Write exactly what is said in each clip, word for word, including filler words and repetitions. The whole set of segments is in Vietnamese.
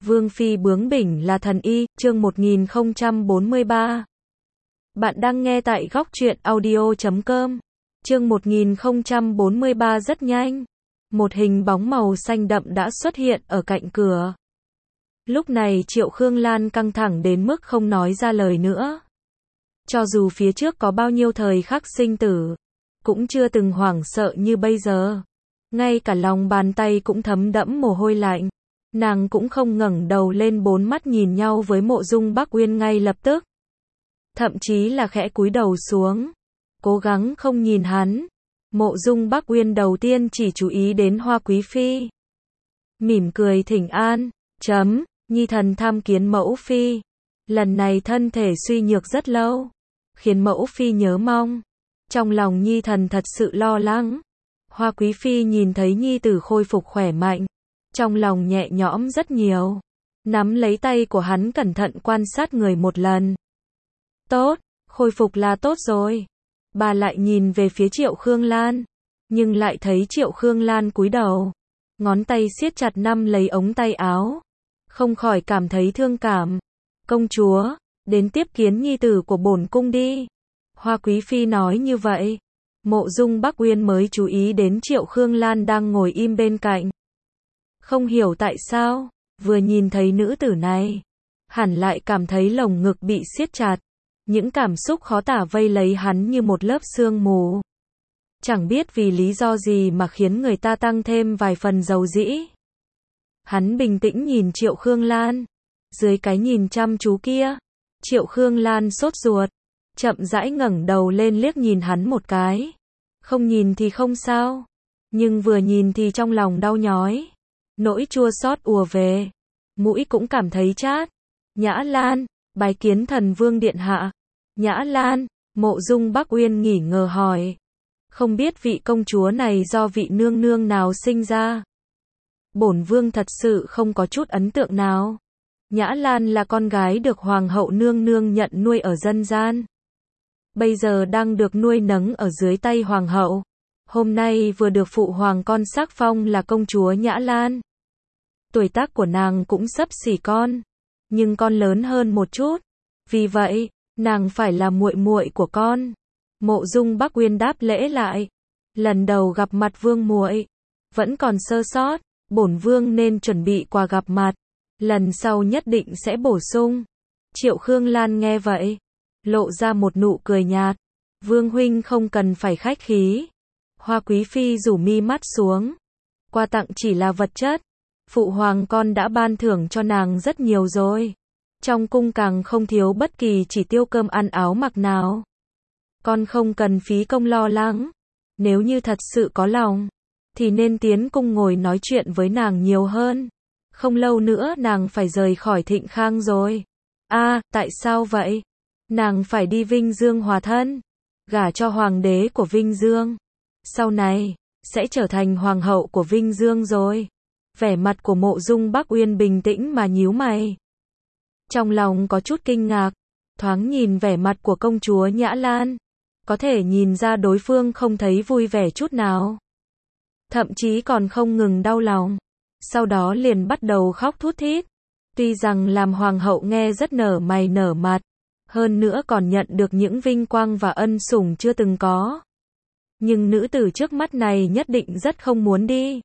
Vương phi bướng bỉnh là thần y, chương một nghìn không trăm bốn mươi ba. Bạn đang nghe tại góc truyện audio chấm com. Chương một nghìn không trăm bốn mươi ba rất nhanh. Một hình bóng màu xanh đậm đã xuất hiện ở cạnh cửa. Lúc này Triệu Khương Lan căng thẳng đến mức không nói ra lời nữa. Cho dù phía trước có bao nhiêu thời khắc sinh tử, cũng chưa từng hoảng sợ như bây giờ. Ngay cả lòng bàn tay cũng thấm đẫm mồ hôi lạnh. Nàng cũng không ngẩng đầu lên, bốn mắt nhìn nhau với Mộ Dung Bắc Uyên ngay lập tức. Thậm chí là khẽ cúi đầu xuống, cố gắng không nhìn hắn. Mộ Dung Bắc Uyên đầu tiên chỉ chú ý đến Hoa Quý Phi. Mỉm cười thỉnh an, chấm, nhi thần tham kiến mẫu phi. Lần này thân thể suy nhược rất lâu, khiến mẫu phi nhớ mong. Trong lòng nhi thần thật sự lo lắng. Hoa Quý Phi nhìn thấy nhi tử khôi phục khỏe mạnh, trong lòng nhẹ nhõm rất nhiều. Nắm lấy tay của hắn cẩn thận quan sát người một lần. Tốt, khôi phục là tốt rồi. Bà lại nhìn về phía Triệu Khương Lan, nhưng lại thấy Triệu Khương Lan cúi đầu, ngón tay siết chặt nắm lấy ống tay áo, không khỏi cảm thấy thương cảm. Công chúa, đến tiếp kiến nhi tử của bổn cung đi. Hoa Quý Phi nói như vậy, Mộ Dung Bắc Uyên mới chú ý đến Triệu Khương Lan đang ngồi im bên cạnh. Không hiểu tại sao, vừa nhìn thấy nữ tử này, hẳn lại cảm thấy lồng ngực bị siết chặt. Những cảm xúc khó tả vây lấy hắn như một lớp sương mù. Chẳng biết vì lý do gì mà khiến người ta tăng thêm vài phần dầu dĩ. Hắn bình tĩnh nhìn Triệu Khương Lan. Dưới cái nhìn chăm chú kia, Triệu Khương Lan sốt ruột, chậm rãi ngẩng đầu lên liếc nhìn hắn một cái. Không nhìn thì không sao, nhưng vừa nhìn thì trong lòng đau nhói. Nỗi chua xót ùa về, mũi cũng cảm thấy chát. Nhã Lan, bái kiến thần vương điện hạ. Nhã Lan, Mộ Dung Bắc Uyên nghỉ ngờ hỏi. Không biết vị công chúa này do vị nương nương nào sinh ra? Bổn vương thật sự không có chút ấn tượng nào. Nhã Lan là con gái được hoàng hậu nương nương nhận nuôi ở dân gian. Bây giờ đang được nuôi nấng ở dưới tay hoàng hậu. Hôm nay vừa được phụ hoàng con sắc phong là công chúa Nhã Lan. Tuổi tác của nàng cũng xấp xỉ con, nhưng con lớn hơn một chút. Vì vậy, nàng phải là muội muội của con. Mộ Dung Bắc Uyên đáp lễ lại. Lần đầu gặp mặt vương muội, vẫn còn sơ sót, bổn vương nên chuẩn bị quà gặp mặt. Lần sau nhất định sẽ bổ sung. Triệu Khương Lan nghe vậy, lộ ra một nụ cười nhạt. Vương huynh không cần phải khách khí. Hoa Quý Phi rủ mi mắt xuống. Quà tặng chỉ là vật chất. Phụ hoàng con đã ban thưởng cho nàng rất nhiều rồi. Trong cung càng không thiếu bất kỳ chỉ tiêu cơm ăn áo mặc nào. Con không cần phí công lo lắng. Nếu như thật sự có lòng, thì nên tiến cung ngồi nói chuyện với nàng nhiều hơn. Không lâu nữa nàng phải rời khỏi Thịnh Khang rồi. A, à, tại sao vậy? Nàng phải đi Vinh Dương hòa thân, gả cho hoàng đế của Vinh Dương. Sau này, sẽ trở thành hoàng hậu của Vinh Dương rồi. Vẻ mặt của Mộ Dung Bắc Uyên bình tĩnh mà nhíu mày. Trong lòng có chút kinh ngạc, thoáng nhìn vẻ mặt của công chúa Nhã Lan, có thể nhìn ra đối phương không thấy vui vẻ chút nào. Thậm chí còn không ngừng đau lòng. Sau đó liền bắt đầu khóc thút thít. Tuy rằng làm hoàng hậu nghe rất nở mày nở mặt, hơn nữa còn nhận được những vinh quang và ân sủng chưa từng có. Nhưng nữ tử trước mắt này nhất định rất không muốn đi.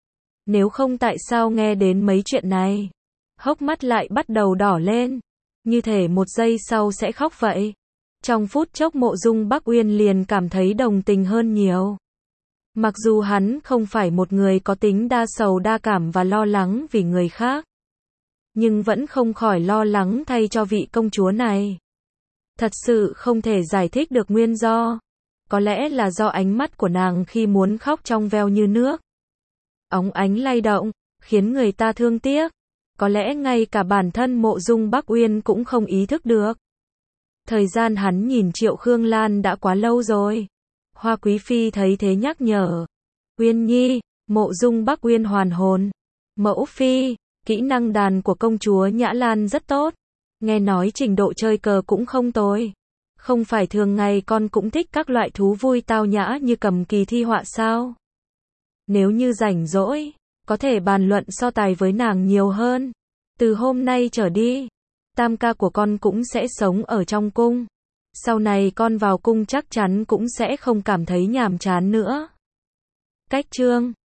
Nếu không tại sao nghe đến mấy chuyện này, hốc mắt lại bắt đầu đỏ lên, như thể một giây sau sẽ khóc vậy. Trong phút chốc Mộ Dung Bắc Uyên liền cảm thấy đồng tình hơn nhiều. Mặc dù hắn không phải một người có tính đa sầu đa cảm và lo lắng vì người khác, nhưng vẫn không khỏi lo lắng thay cho vị công chúa này. Thật sự không thể giải thích được nguyên do. Có lẽ là do ánh mắt của nàng khi muốn khóc trong veo như nước. Óng ánh lay động, khiến người ta thương tiếc. Có lẽ ngay cả bản thân Mộ Dung Bắc Uyên cũng không ý thức được. Thời gian hắn nhìn Triệu Khương Lan đã quá lâu rồi. Hoa Quý Phi thấy thế nhắc nhở. Uyên nhi, Mộ Dung Bắc Uyên hoàn hồn. Mẫu phi, kỹ năng đàn của công chúa Nhã Lan rất tốt. Nghe nói trình độ chơi cờ cũng không tồi. Không phải thường ngày con cũng thích các loại thú vui tao nhã như cầm kỳ thi họa sao? Nếu như rảnh rỗi, có thể bàn luận so tài với nàng nhiều hơn. Từ hôm nay trở đi, tam ca của con cũng sẽ sống ở trong cung. Sau này con vào cung chắc chắn cũng sẽ không cảm thấy nhàm chán nữa. Cách chương